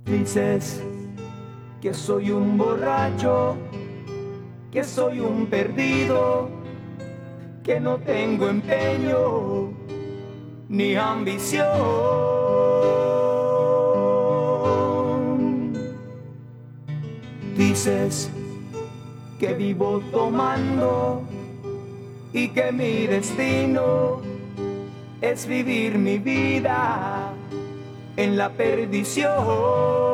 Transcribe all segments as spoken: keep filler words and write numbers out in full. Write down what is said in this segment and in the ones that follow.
Dices que soy un borracho, que soy un perdido, que no tengo empeño ni ambición. Dices que vivo tomando y que mi destino es vivir mi vida en la perdición.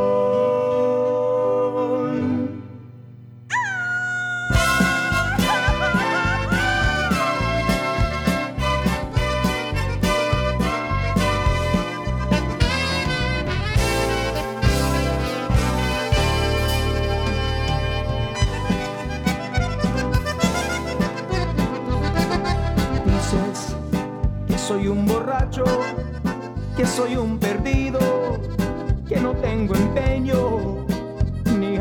Dices que soy un borracho, que soy un perdido, que no tengo empeño ni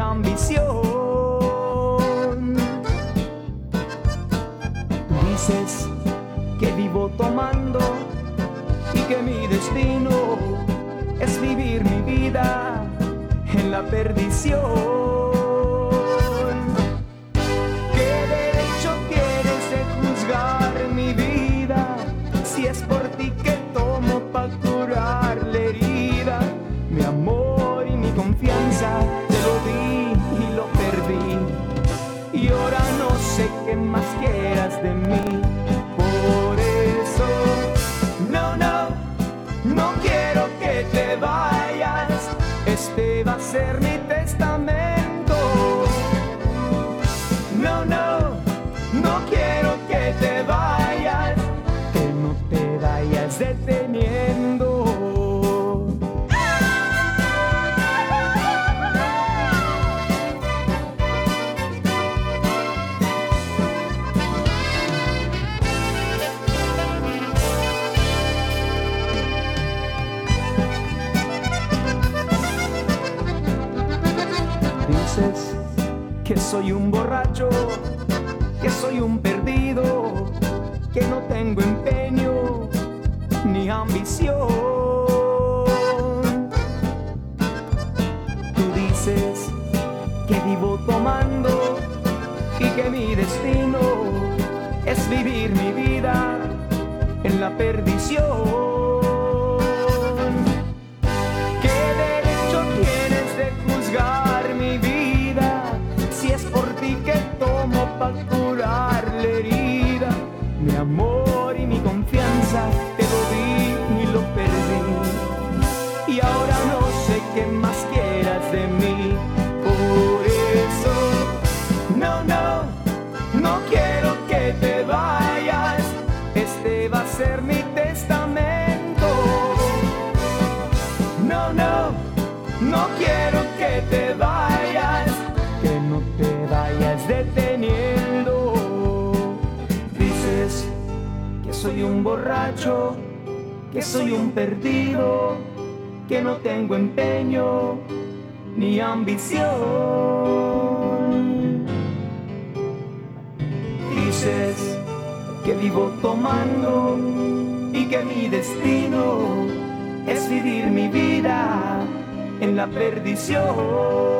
ambición. Dices que vivo tomando y que mi destino es vivir mi vida en la perdición. ¿Qué derecho tienes de juzgar mi vida si es por ti que tomo pa' curar la herida? Mi amor y mi confianza te lo di y lo perdí, y ahora no sé qué más quieras de mí. Por eso, no, no, no quiero que te vayas. Este va a ser mi testamento. No, no, no quiero que te vayas, que no te vayas deteniendo. Dices que soy un borracho, que soy un perdido, que no tengo empeño ni ambición. Tú dices que vivo tomando y que mi destino es vivir mi vida en la perdición. ¿Qué derecho tienes de juzgar mi vida si es por ti que tomo pa' curar la herida? Mi amor y mi confianza te lo di y lo perdí, y ahora no sé qué más quieras de mí. Por eso, no, no, no quiero que te vayas. Este va a ser mi testamento. No, no, no quiero que te vayas, que no te vayas deteniendo. Dices que soy un borracho, que soy un perdido, que no tengo empeño ni ambición. Dices que vivo tomando y que mi destino es vivir mi vida en la perdición.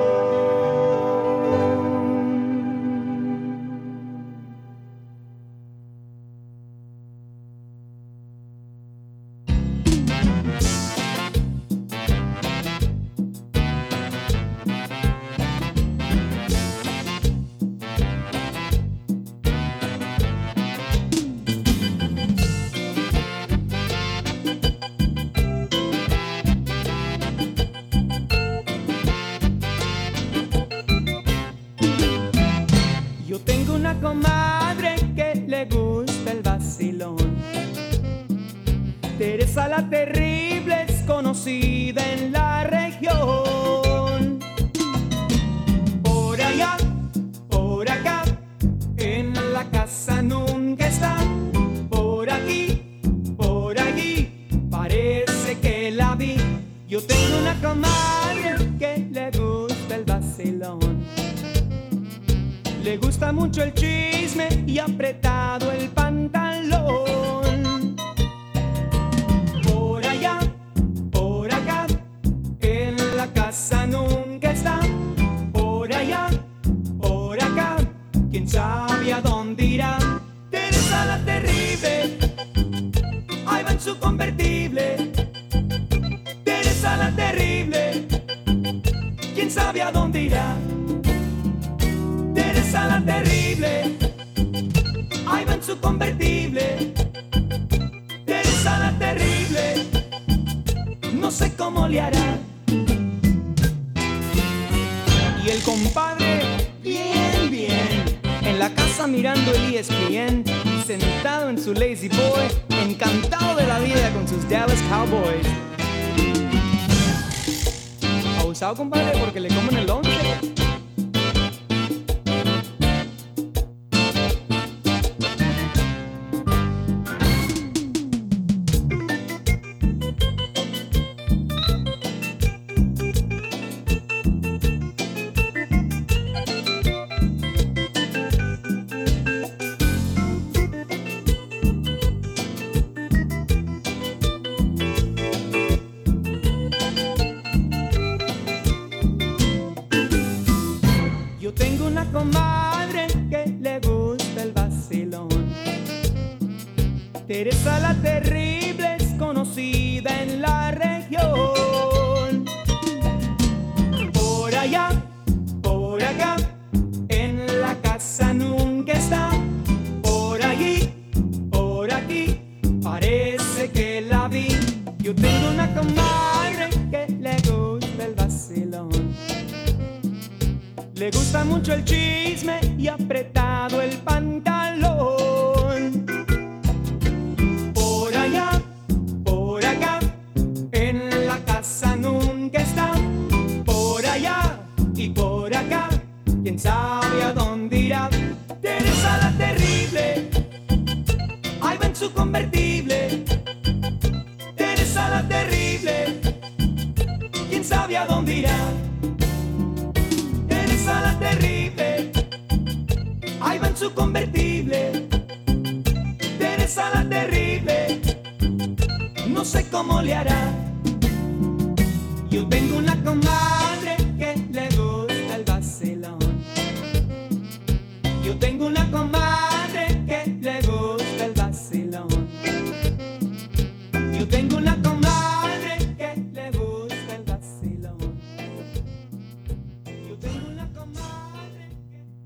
Comadre que le gusta el vacilón. Teresa la terrible es conocida en la región. Por allá, por acá, en la casa nunca está. Por aquí, por allí, parece que la vi. Yo tengo una comadre que le gusta el vacilón. Le gusta mucho el chisme y apretado el pantalón. Por allá, por acá, en la casa convertible. Teresa la terrible, no sé cómo le hará. Y el compadre, bien, bien, en la casa mirando el E S P N, sentado en su Lazy Boy, encantado de la vida con sus Dallas Cowboys. Abusado, compadre, porque le comen el lonche. Comadre que le gusta el vacilón. Teresa la terrible es conocida en la región. Por allá, por acá, en la casa nunca está. Por allí, por aquí, parece que la vi. Yo tengo una comadre que le gusta el vacilón. Le gusta mucho el chisme y apretado el pantalón. Por allá, por acá, en la casa nunca está. Por allá y por acá, quién sabe a dónde irá. Teresa la terrible, ahí va en su convertible. Teresa la terrible, quién sabe a dónde irá. Teresa la terrible, ahí va en su convertible. Teresa la terrible, no sé cómo le hará. Yo tengo una comadre que le gusta el vacilón. Yo tengo una comadre que le gusta el vacilón. Yo tengo una comadre que le gusta el vacilón. Yo tengo una comadre que le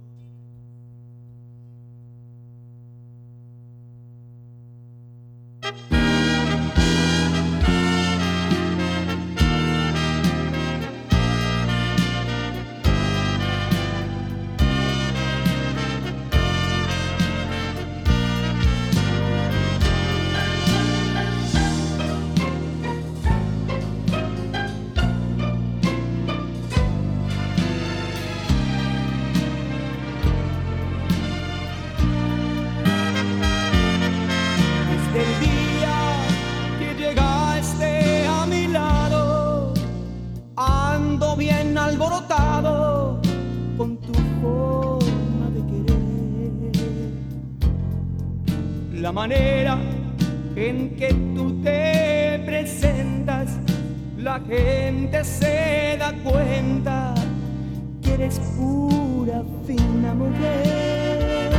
alborotado con tu forma de querer, la manera en que tú te presentas, la gente se da cuenta que eres pura, fina mujer.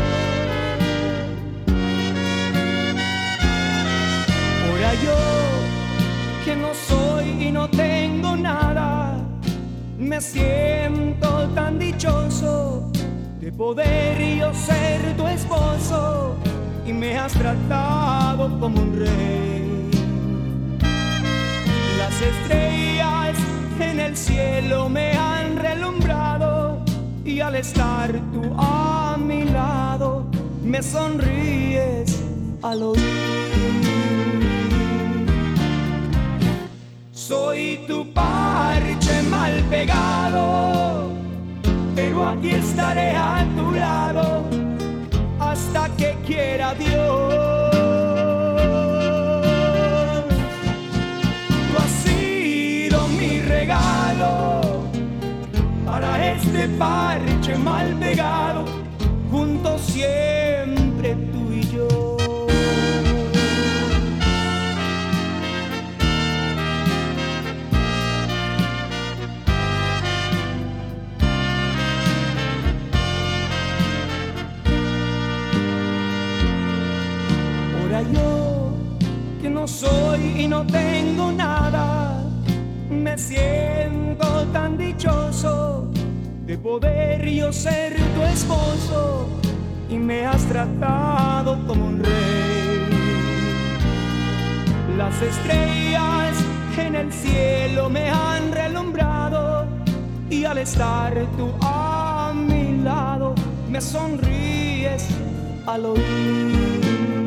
Ahora yo, que no soy y no tengo nada, me siento tan dichoso de poder yo ser tu esposo, y me has tratado como un rey. Las estrellas en el cielo me han relumbrado, y al estar tú a mi lado me sonríes al oír. Soy tu parche mal pegado, pero aquí estaré a tu lado hasta que quiera Dios. Tú has sido mi regalo para este parche mal pegado, juntos siempre tú y yo. Yo, que no soy y no tengo nada, me siento tan dichoso de poder yo ser tu esposo, y me has tratado como un rey. Las estrellas en el cielo me han relumbrado y al estar tú a mi lado me sonríes al oír.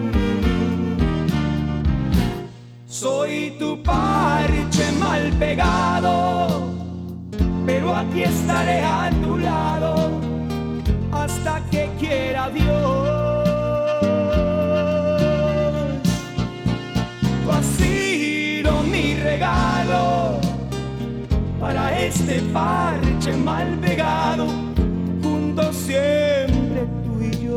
Soy tu parche mal pegado, pero aquí estaré a tu lado hasta que quiera Dios. Tú has sido mi regalo para este parche mal pegado, juntos siempre tú y yo.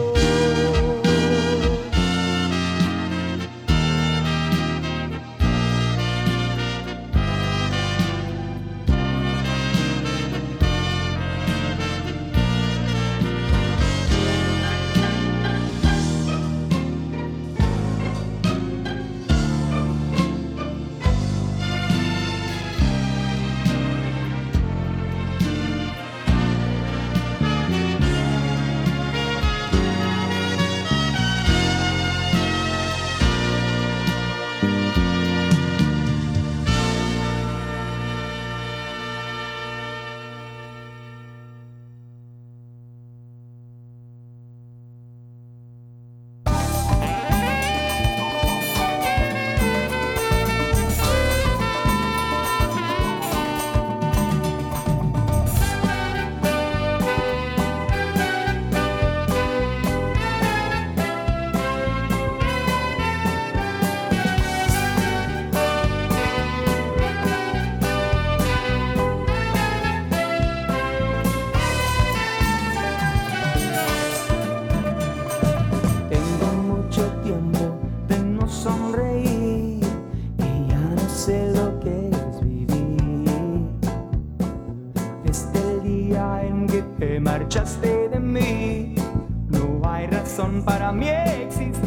Marchaste de mí, no hay razón para mí existir.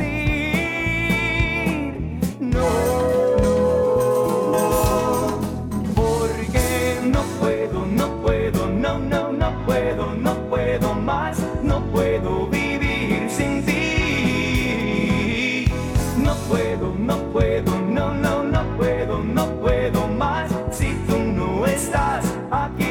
No, no, porque no puedo, no puedo, no, no, no puedo, no puedo más, no puedo vivir sin ti. No puedo, no puedo, no, no, no puedo, no puedo más si tú no estás aquí.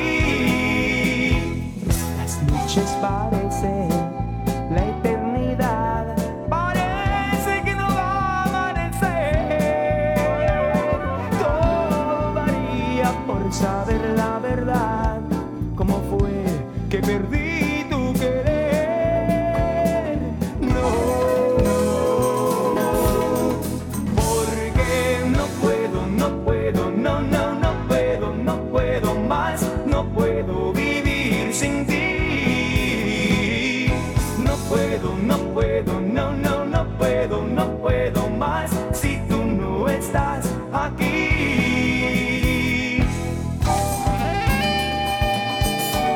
Parece la eternidad, parece que no va a amanecer. Todo varía por saber la verdad, cómo fue que perdí tu querer. No, porque no puedo, no puedo, no, no, no puedo, no puedo más, no puedo vivir sin ti. No puedo, no puedo, no, no, no puedo, no puedo más si tú no estás aquí.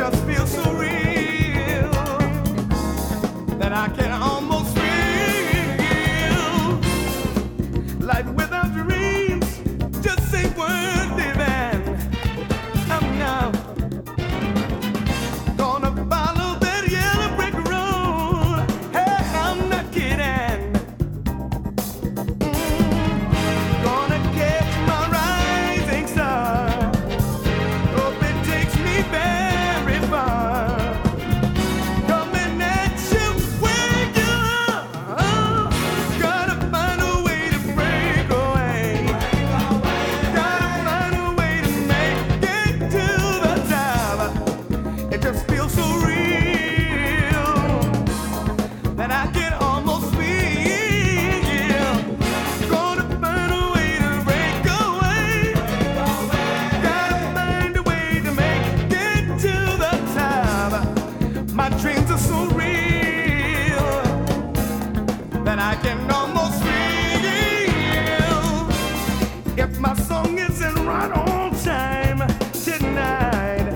just feels so real that I can almost feel life without dreams just ain't worth living. I'm now gonna follow that yellow brick road. Hey, I'm not kidding. Mm, gonna catch my rising star. Hope it takes me very far. Coming at you where you are. Gotta find a way to break away. Gotta find a way to make it to the top. It just feels so real that I can almost feel. Gonna find a way to break away. Gotta find a way to make it to the top. My dreams are so real that I can almost feel. If my song isn't right on time tonight,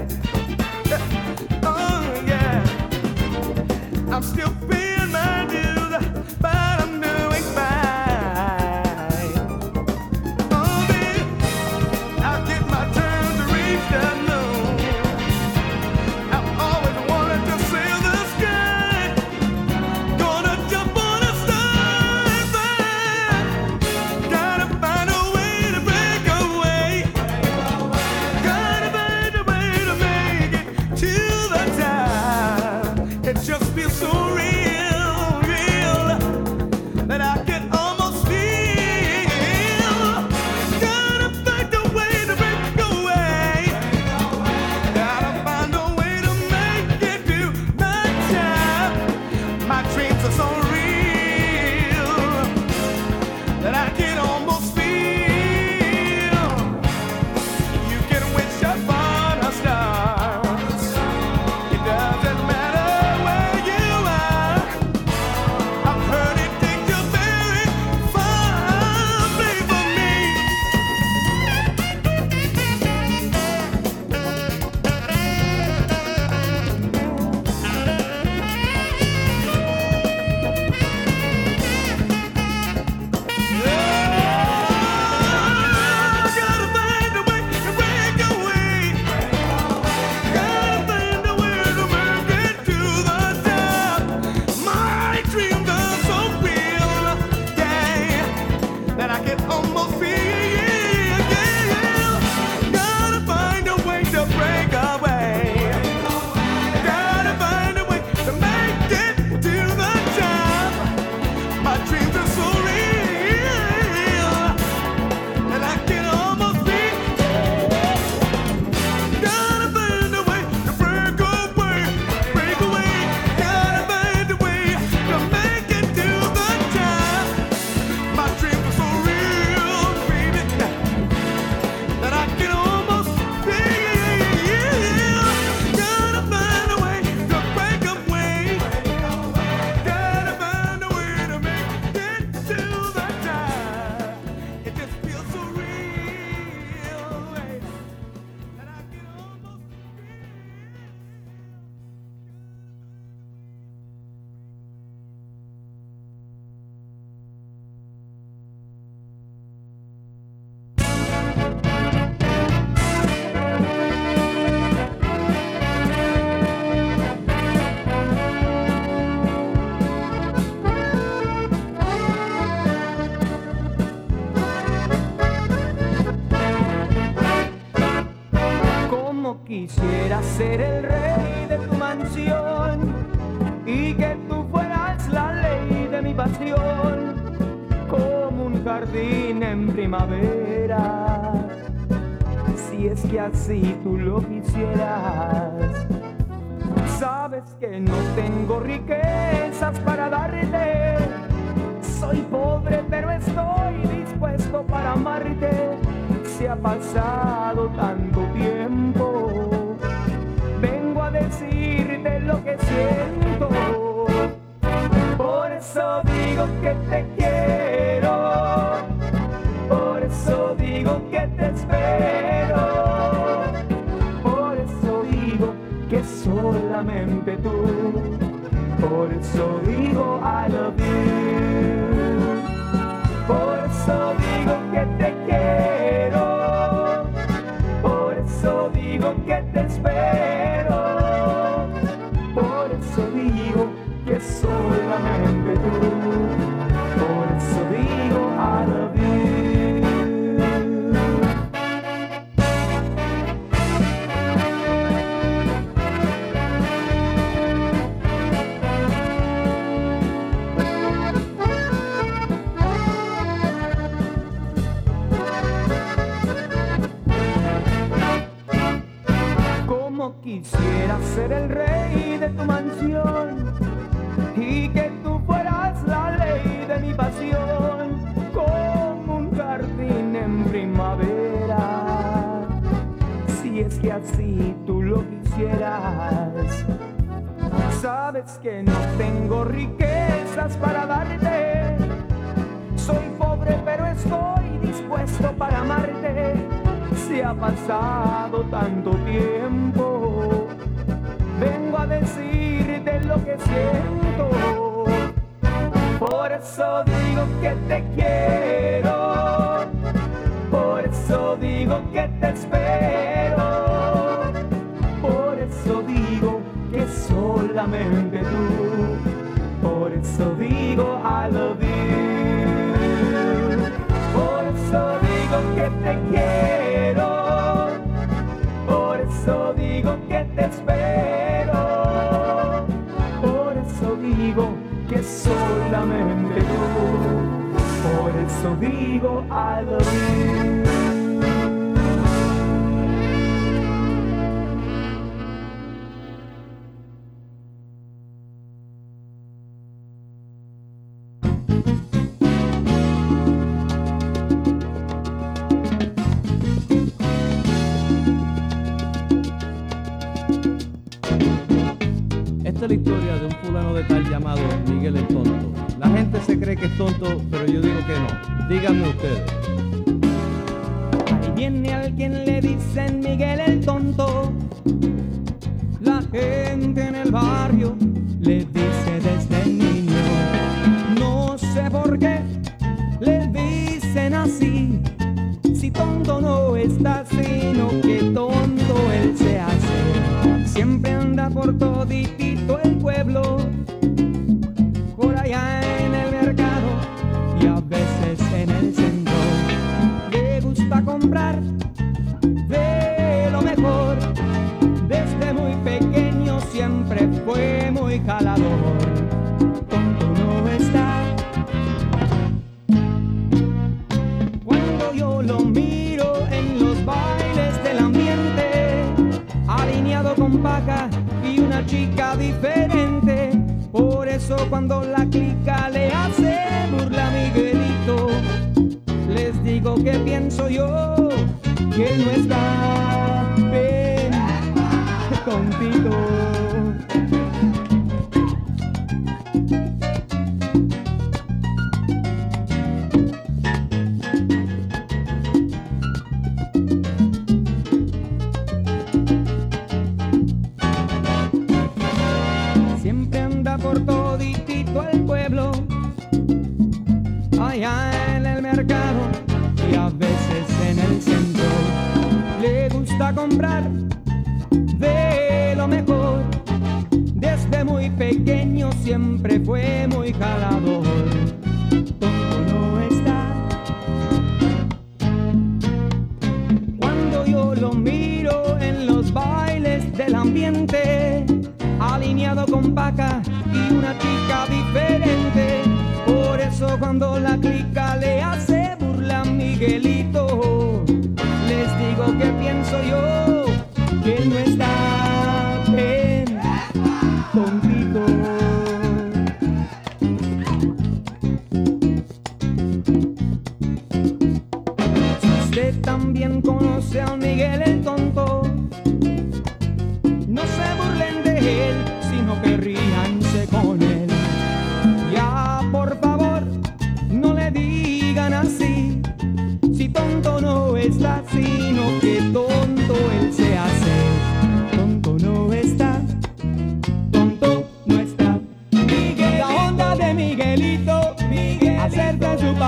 oh yeah, I'm still paying my dues, but I'm doing fine. Oh baby, I'll get my turn to reach the moon. I've always wanted to sail the sky. Gonna jump on a starfight. Gotta find a way to break away. Gotta find a way to make it to the top. It just feels so real, real that I can almost feel. Gotta find a way to break away. Gotta find a way to make it to the top. My dreams are so real that I can almost feel. You can wish upon a star. It doesn't matter where you are. I've heard it takes you very far. Play for me. Gotta find a way to break away. Gotta find a way to make it to the top. My dreams are so real, yeah, that I can almost feel. Gotta find a way to break away. Gotta find a way to make it to the top. My dreams are so real that I can almost feel. Gotta find a way to break away, break away. Gotta find a way to make it to the top. My dreams are so real, baby, that I can almost feel. Gotta find a way to break away. Gotta find a way to make it to the top. It just feels so real, baby, that I can almost feel. Como quisiera ser el rey de tu mansión y que tú fueras la ley de mi pasión, como un jardín en primavera, si es que así tú lo quisieras. Sabes que no tengo riquezas para darte, soy pobre pero estoy dispuesto para amarte. Se ha pasado tanto tiempo, vengo a decirte lo que siento. Por eso digo que te quiero, por eso digo que te espero, por eso digo que solamente tú. Por eso digo I love you. Por eso digo que te quiero. Por eso digo que te espero. Por eso digo que solamente tú. Por eso digo I love you. Quisiera ser el rey de tu mansión y que tú fueras la ley de mi pasión, como un jardín en primavera, si es que así tú lo quisieras. Sabes que no tengo riquezas para darte, soy pobre pero estoy dispuesto para amarte. Se ha pasado tanto tiempo, vengo a decirte lo que siento. Por eso digo que te quiero, por eso digo que te espero, por eso digo que solamente tú, por eso digo I love you. Por eso digo que te quiero, por eso digo que te espero, por eso digo que solamente tú, por eso digo I love you. Esta es la historia de un fulano de tal llamado Miguel el Tonto. La gente se cree que es tonto, pero yo digo que no. Díganme ustedes. Ahí viene alguien, le dicen Miguel el Tonto. La gente en el barrio le dice desde niño. No sé por qué le dicen así. Si tonto no está, sino que tonto él se hace. Siempre anda por toditito el pueblo, por allá en el mercado y a veces en el centro. Le gusta comprar de lo mejor, desde muy pequeño siempre fue muy jalador. Tonto no está. Cuando yo lo miro en los bailes del ambiente, alineado con paca y una chica diferente. Por eso cuando la clica le hace burla a Miguelito, les digo que pienso yo que no está bien contigo. Por toditito el pueblo, allá en el mercado y a veces en el centro. Le gusta comprar de lo mejor, desde muy pequeño siempre fue muy jalador. Tonto no está. Cuando yo lo miro en los bailes del ambiente, alineado con paca y una chica diferente. Por eso cuando la clica le hace burla a Miguelito, les digo que pienso yo que él no está bien contigo. Si usted también conoce a Miguel el Tonto, no se burlen de él, sino que ríanse con él. Ya, por favor, no le digan así. Si tonto no está, sino que tonto él se hace. Tonto no está.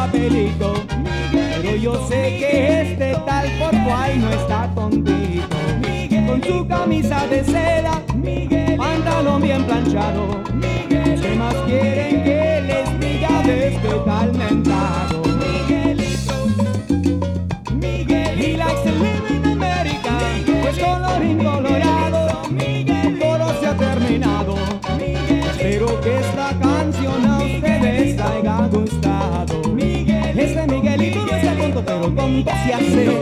papelito, pero yo sé que este tal por cual no está tontito. Con su camisa de seda, pantalón bien planchado, ¿qué más quieren que les diga de este tal mentado? He likes to live in America, pues colorín colorado, todo se ha terminado. Espero que esta canción a ustedes haya gustado. Este Miguelito no está tonto, pero tonto se hace.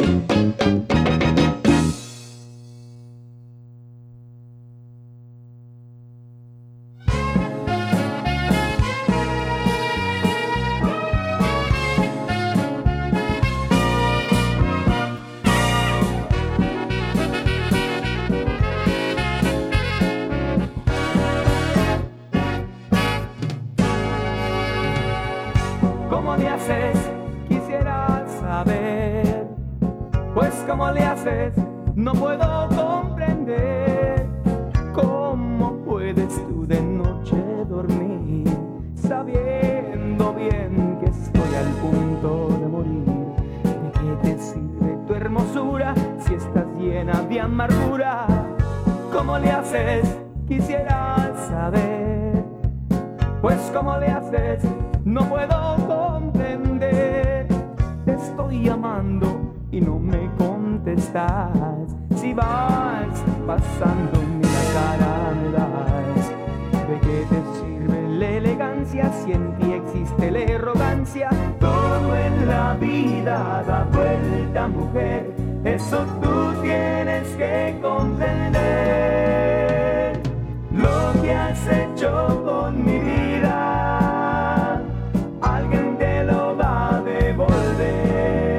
¿Cómo le haces? Quisiera saber. Pues ¿cómo le haces? No puedo comprender. ¿Cómo puedes tú de noche dormir sabiendo bien que estoy al punto de morir? ¿De qué te sirve tu hermosura si estás llena de amargura? ¿Cómo le haces? Quisiera saber. Pues ¿cómo le haces? No puedo comprender. Te estoy llamando y no me contestas. Si vas pasando ni la cara me das. ¿De qué te sirve la elegancia si en ti existe la arrogancia? Todo en la vida da vuelta, mujer. Eso tú tienes que comprender. Lo que has hecho con mi vida, alguien te lo va a devolver.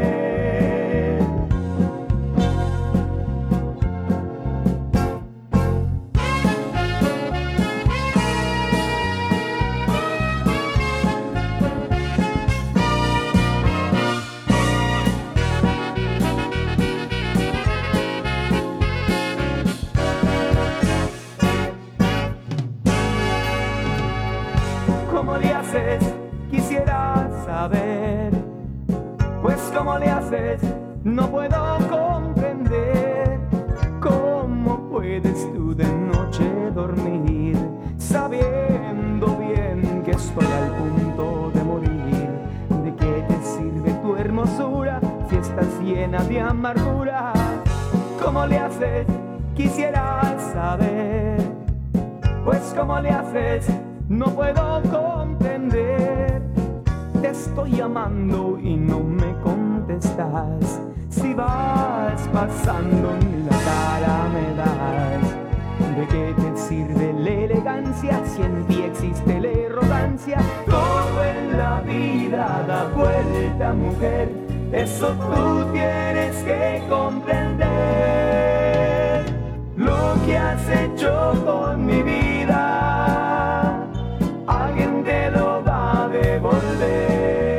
¿Cómo le haces? Quisiera saber. Pues ¿cómo le haces? No puedo comprender. ¿Cómo puedes tú de noche dormir sabiendo bien que estoy al punto de morir? ¿De qué te sirve tu hermosura si estás llena de amargura? ¿Cómo le haces? Quisiera saber. Pues ¿cómo le haces? No puedo comprender. Te estoy llamando y no me contestas. Si vas pasando ni la cara me das. ¿De qué te sirve la elegancia si en ti existe la arrogancia? Todo en la vida da vuelta, mujer. Eso tú tienes que comprender. Lo que has hecho con mi vida, alguien te lo va a devolver.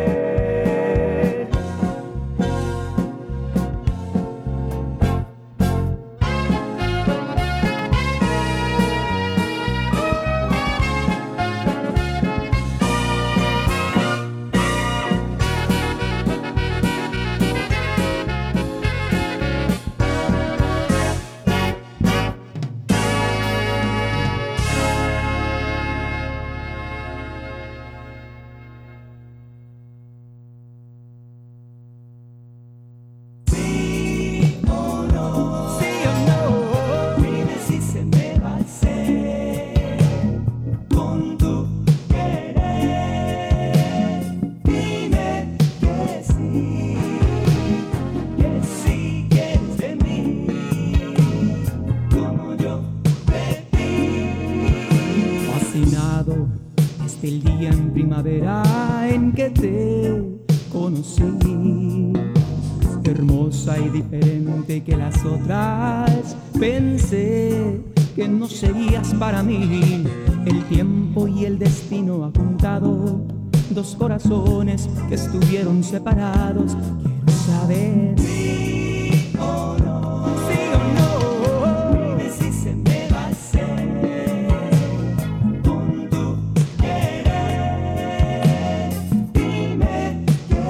Desde el día en primavera en que te conocí, hermosa y diferente que las otras, pensé que no serías para mí. El tiempo y el destino ha juntado dos corazones que estuvieron separados. Quiero saber sí o no, sí o no. Dime si se me va a hacer con tu querer. Dime que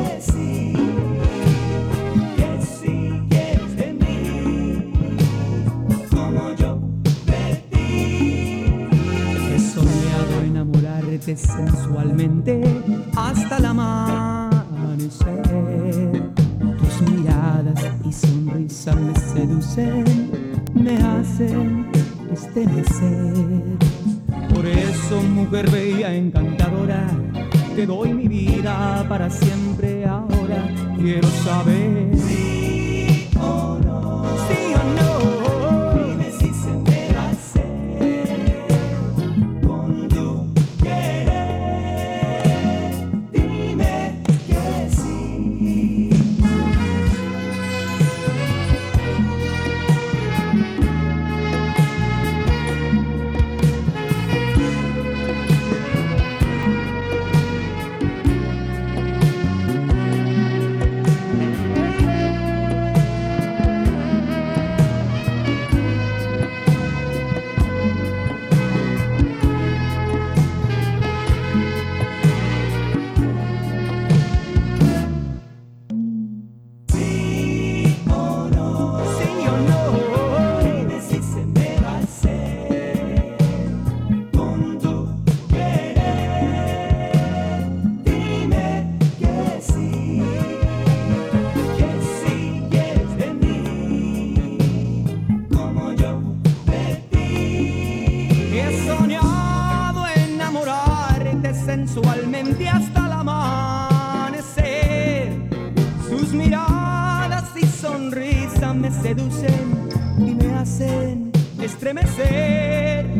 enamorarte sensualmente hasta el amanecer. Tus miradas y sonrisa me seducen, me hacen estremecer. Por eso, mujer bella encantadora, te doy mi vida para siempre ahora. Quiero saber sí o no, sí o no. Dime si se me va a hacer con tu querer. Dime que sí. Sensualmente hasta el amanecer. Sus miradas y sonrisa me seducen y me hacen estremecer.